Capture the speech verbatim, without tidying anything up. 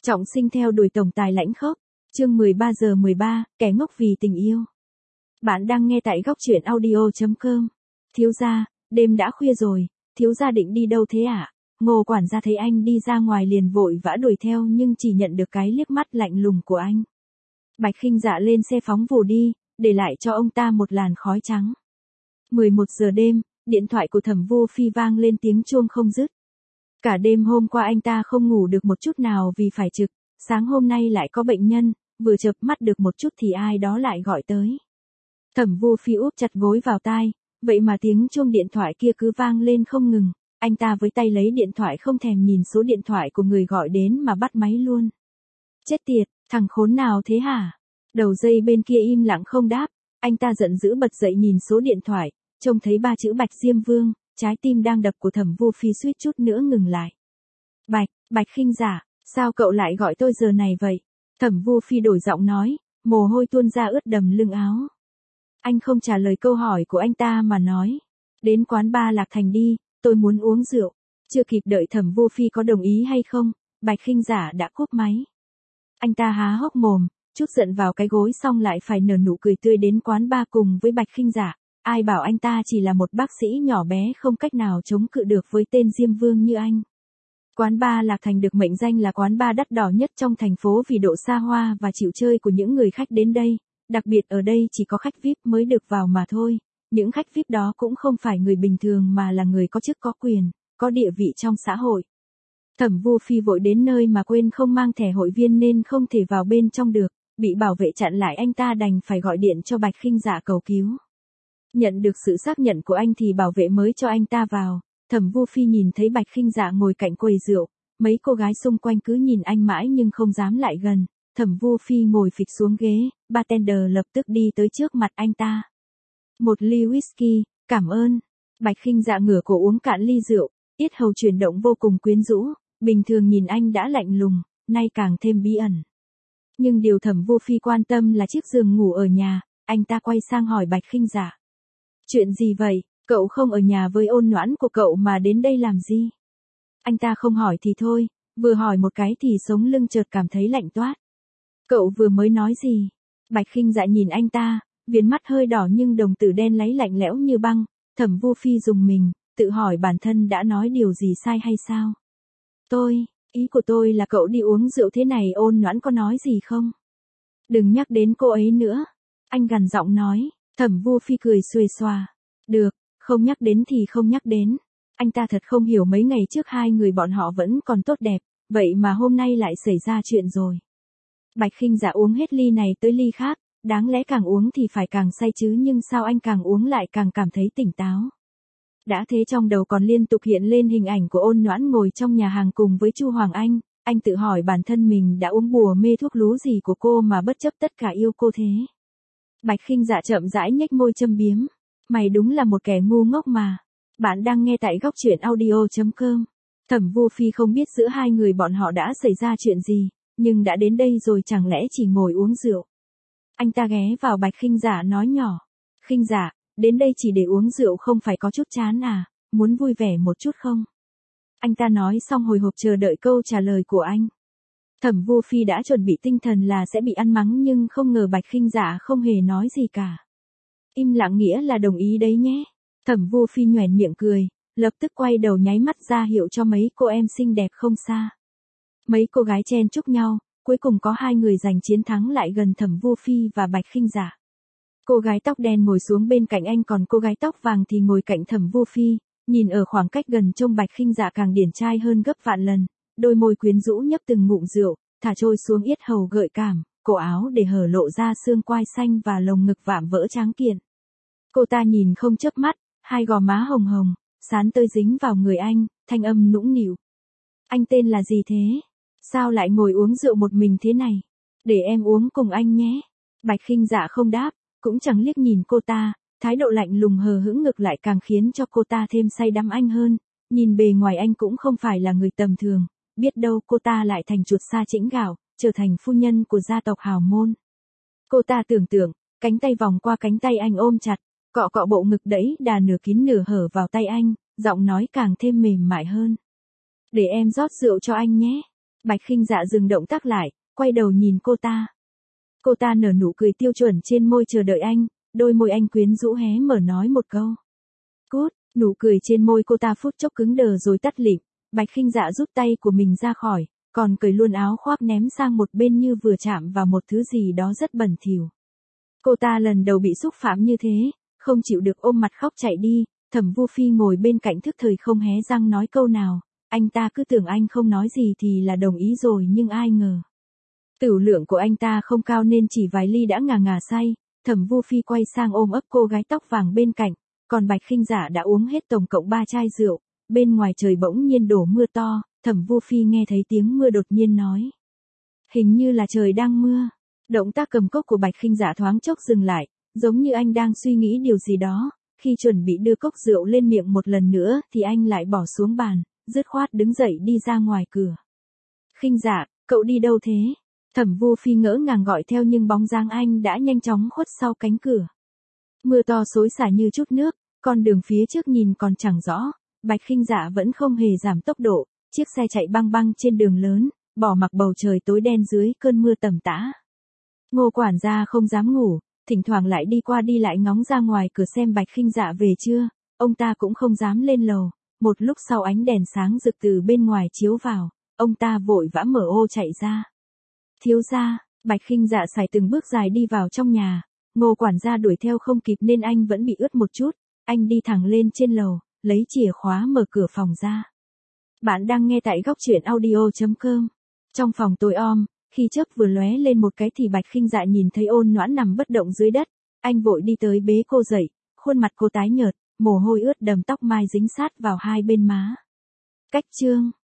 Trọng sinh theo đuổi tổng tài lãnh khốc. Chương mười ba giờ mười ba, kẻ ngốc vì tình yêu. Bạn đang nghe tại góc truyện audio chấm com. Thiếu gia, đêm đã khuya rồi, thiếu gia định đi đâu thế ạ? À? Ngô quản gia thấy anh đi ra ngoài liền vội vã đuổi theo nhưng chỉ nhận được cái liếc mắt lạnh lùng của anh. Bạch Khinh Dạ lên xe phóng vù đi, để lại cho ông ta một làn khói trắng. mười một giờ đêm, điện thoại của Thẩm Vô Phi vang lên tiếng chuông không dứt. Cả đêm hôm qua anh ta không ngủ được một chút nào vì phải trực, sáng hôm nay lại có bệnh nhân, vừa chợp mắt được một chút thì ai đó lại gọi tới. Thẩm Vô Phi úp chặt gối vào tai, vậy mà tiếng chuông điện thoại kia cứ vang lên không ngừng, anh ta với tay lấy điện thoại không thèm nhìn số điện thoại của người gọi đến mà bắt máy luôn. Chết tiệt, thằng khốn nào thế hả? Đầu dây bên kia im lặng không đáp, anh ta giận dữ bật dậy nhìn số điện thoại, trông thấy ba chữ Bạch Diêm Vương, trái tim đang đập của Thẩm Vô Phi suýt chút nữa ngừng lại. Bạch, Bạch Khinh Dạ, sao cậu lại gọi tôi giờ này vậy? Thẩm Vô Phi đổi giọng nói, mồ hôi tuôn ra ướt đầm lưng áo. Anh không trả lời câu hỏi của anh ta mà nói, đến quán bar Lạc Thành đi, tôi muốn uống rượu. Chưa kịp đợi Thẩm Vô Phi có đồng ý hay không, Bạch Khinh Dạ đã cúp máy. Anh ta há hốc mồm, chút giận vào cái gối xong lại phải nở nụ cười tươi đến quán bar cùng với Bạch Khinh Dạ. Ai bảo anh ta chỉ là một bác sĩ nhỏ bé không cách nào chống cự được với tên Diêm Vương như anh. Quán bar Lạc Thành được mệnh danh là quán bar đắt đỏ nhất trong thành phố vì độ xa hoa và chịu chơi của những người khách đến đây. Đặc biệt ở đây chỉ có khách vi ai pi mới được vào mà thôi. Những khách vi ai pi đó cũng không phải người bình thường mà là người có chức có quyền, có địa vị trong xã hội. Thẩm Vô Phi vội đến nơi mà quên không mang thẻ hội viên nên không thể vào bên trong được, bị bảo vệ chặn lại anh ta đành phải gọi điện cho Bạch Khinh Dạ cầu cứu. Nhận được sự xác nhận của anh thì bảo vệ mới cho anh ta vào. Thẩm Vô Phi nhìn thấy Bạch Khinh Dạ ngồi cạnh quầy rượu, mấy cô gái xung quanh cứ nhìn anh mãi nhưng không dám lại gần. Thẩm Vô Phi ngồi phịch xuống ghế, bartender lập tức đi tới trước mặt anh ta. Một ly whisky, cảm ơn. Bạch Khinh Dạ ngửa cổ uống cạn ly rượu, yết hầu chuyển động vô cùng quyến rũ, bình thường nhìn anh đã lạnh lùng, nay càng thêm bí ẩn. Nhưng điều Thẩm Vô Phi quan tâm là chiếc giường ngủ ở nhà, anh ta quay sang hỏi Bạch Khinh Dạ. Chuyện gì vậy, cậu không ở nhà với Ôn Noãn của cậu mà đến đây làm gì? Anh ta không hỏi thì thôi, vừa hỏi một cái thì sống lưng chợt cảm thấy lạnh toát. Cậu vừa mới nói gì? Bạch Khinh Dạ nhìn anh ta, viền mắt hơi đỏ nhưng đồng tử đen láy lạnh lẽo như băng. Thẩm Vô Phi dùng mình, tự hỏi bản thân đã nói điều gì sai hay sao? Tôi, ý của tôi là cậu đi uống rượu thế này Ôn Noãn có nói gì không? Đừng nhắc đến cô ấy nữa. Anh gằn giọng nói. Thẩm Vô Phi cười xuề xòa. Được, không nhắc đến thì không nhắc đến. Anh ta thật không hiểu mấy ngày trước hai người bọn họ vẫn còn tốt đẹp, vậy mà hôm nay lại xảy ra chuyện rồi. Bạch Khinh Dạ uống hết ly này tới ly khác, đáng lẽ càng uống thì phải càng say chứ nhưng sao anh càng uống lại càng cảm thấy tỉnh táo. Đã thế trong đầu còn liên tục hiện lên hình ảnh của Ôn Noãn ngồi trong nhà hàng cùng với Chu Hoàng Anh, anh tự hỏi bản thân mình đã uống bùa mê thuốc lú gì của cô mà bất chấp tất cả yêu cô thế. Bạch Khinh Dạ chậm rãi nhếch môi châm biếm. Mày đúng là một kẻ ngu ngốc mà. Bạn đang nghe tại góc truyện audio chấm com. Thẩm Vô Phi không biết giữa hai người bọn họ đã xảy ra chuyện gì, nhưng đã đến đây rồi chẳng lẽ chỉ ngồi uống rượu. Anh ta ghé vào Bạch Khinh Dạ nói nhỏ. Khinh Dạ, đến đây chỉ để uống rượu không phải có chút chán à, muốn vui vẻ một chút không? Anh ta nói xong hồi hộp chờ đợi câu trả lời của anh. Thẩm Vô Phi đã chuẩn bị tinh thần là sẽ bị ăn mắng nhưng không ngờ Bạch Khinh Dạ không hề nói gì cả. Im lặng nghĩa là đồng ý đấy nhé. Thẩm Vô Phi nhoẻn miệng cười, lập tức quay đầu nháy mắt ra hiệu cho mấy cô em xinh đẹp không xa. Mấy cô gái chen chúc nhau, cuối cùng có hai người giành chiến thắng lại gần Thẩm Vô Phi và Bạch Khinh Dạ. Cô gái tóc đen ngồi xuống bên cạnh anh còn cô gái tóc vàng thì ngồi cạnh Thẩm Vô Phi, nhìn ở khoảng cách gần trông Bạch Khinh Dạ càng điển trai hơn gấp vạn lần. Đôi môi quyến rũ nhấp từng ngụm rượu, thả trôi xuống yết hầu gợi cảm, cổ áo để hở lộ ra xương quai xanh và lồng ngực vạm vỡ tráng kiện. Cô ta nhìn không chớp mắt, hai gò má hồng hồng, sán tơi dính vào người anh, thanh âm nũng nịu. Anh tên là gì thế? Sao lại ngồi uống rượu một mình thế này? Để em uống cùng anh nhé. Bạch Khinh Dạ không đáp, cũng chẳng liếc nhìn cô ta, thái độ lạnh lùng hờ hững ngược lại càng khiến cho cô ta thêm say đắm anh hơn. Nhìn bề ngoài anh cũng không phải là người tầm thường. Biết đâu cô ta lại thành chuột sa chĩnh gạo, trở thành phu nhân của gia tộc hào môn. Cô ta tưởng tượng, cánh tay vòng qua cánh tay anh ôm chặt, cọ cọ bộ ngực đẫy đà nửa kín nửa hở vào tay anh, giọng nói càng thêm mềm mại hơn. Để em rót rượu cho anh nhé. Bạch Khinh Dạ dừng động tác lại, quay đầu nhìn cô ta. Cô ta nở nụ cười tiêu chuẩn trên môi chờ đợi anh, đôi môi anh quyến rũ hé mở nói một câu. Cút, nụ cười trên môi cô ta phút chốc cứng đờ rồi tắt lịm. Bạch Khinh Dạ rút tay của mình ra khỏi, còn cởi luôn áo khoác ném sang một bên như vừa chạm vào một thứ gì đó rất bẩn thỉu. Cô ta lần đầu bị xúc phạm như thế, không chịu được ôm mặt khóc chạy đi. Thẩm Vu Phi ngồi bên cạnh thức thời không hé răng nói câu nào, anh ta cứ tưởng anh không nói gì thì là đồng ý rồi nhưng ai ngờ. Tửu lượng của anh ta không cao nên chỉ vài ly đã ngà ngà say. Thẩm Vu Phi quay sang ôm ấp cô gái tóc vàng bên cạnh, còn Bạch Khinh Dạ đã uống hết tổng cộng ba chai rượu. Bên ngoài trời bỗng nhiên đổ mưa to, Thẩm Vu Phi nghe thấy tiếng mưa đột nhiên nói. Hình như là trời đang mưa. Động tác cầm cốc của Bạch Khinh Dạ thoáng chốc dừng lại, giống như anh đang suy nghĩ điều gì đó. Khi chuẩn bị đưa cốc rượu lên miệng một lần nữa thì anh lại bỏ xuống bàn, dứt khoát đứng dậy đi ra ngoài cửa. Khinh Dạ, cậu đi đâu thế? Thẩm Vu Phi ngỡ ngàng gọi theo nhưng bóng dáng anh đã nhanh chóng khuất sau cánh cửa. Mưa to xối xả như chút nước, con đường phía trước nhìn còn chẳng rõ. Bạch Khinh Dạ vẫn không hề giảm tốc độ, chiếc xe chạy băng băng trên đường lớn, bỏ mặc bầu trời tối đen dưới cơn mưa tầm tã. Ngô quản gia không dám ngủ, thỉnh thoảng lại đi qua đi lại ngóng ra ngoài cửa xem Bạch Khinh Dạ về chưa, ông ta cũng không dám lên lầu. Một lúc sau ánh đèn sáng rực từ bên ngoài chiếu vào, ông ta vội vã mở ô chạy ra. Thiếu gia, Bạch Khinh Dạ sải từng bước dài đi vào trong nhà, Ngô quản gia đuổi theo không kịp nên anh vẫn bị ướt một chút, anh đi thẳng lên trên lầu, lấy chìa khóa mở cửa phòng ra. Bạn đang nghe tại góc truyện audio chấm com. Trong phòng tối om, khi chớp vừa lóe lên một cái thì Bạch Khinh Dạ nhìn thấy Ôn Noãn nằm bất động dưới đất, anh vội đi tới bế cô dậy, khuôn mặt cô tái nhợt, mồ hôi ướt đầm tóc mai dính sát vào hai bên má. Cách chương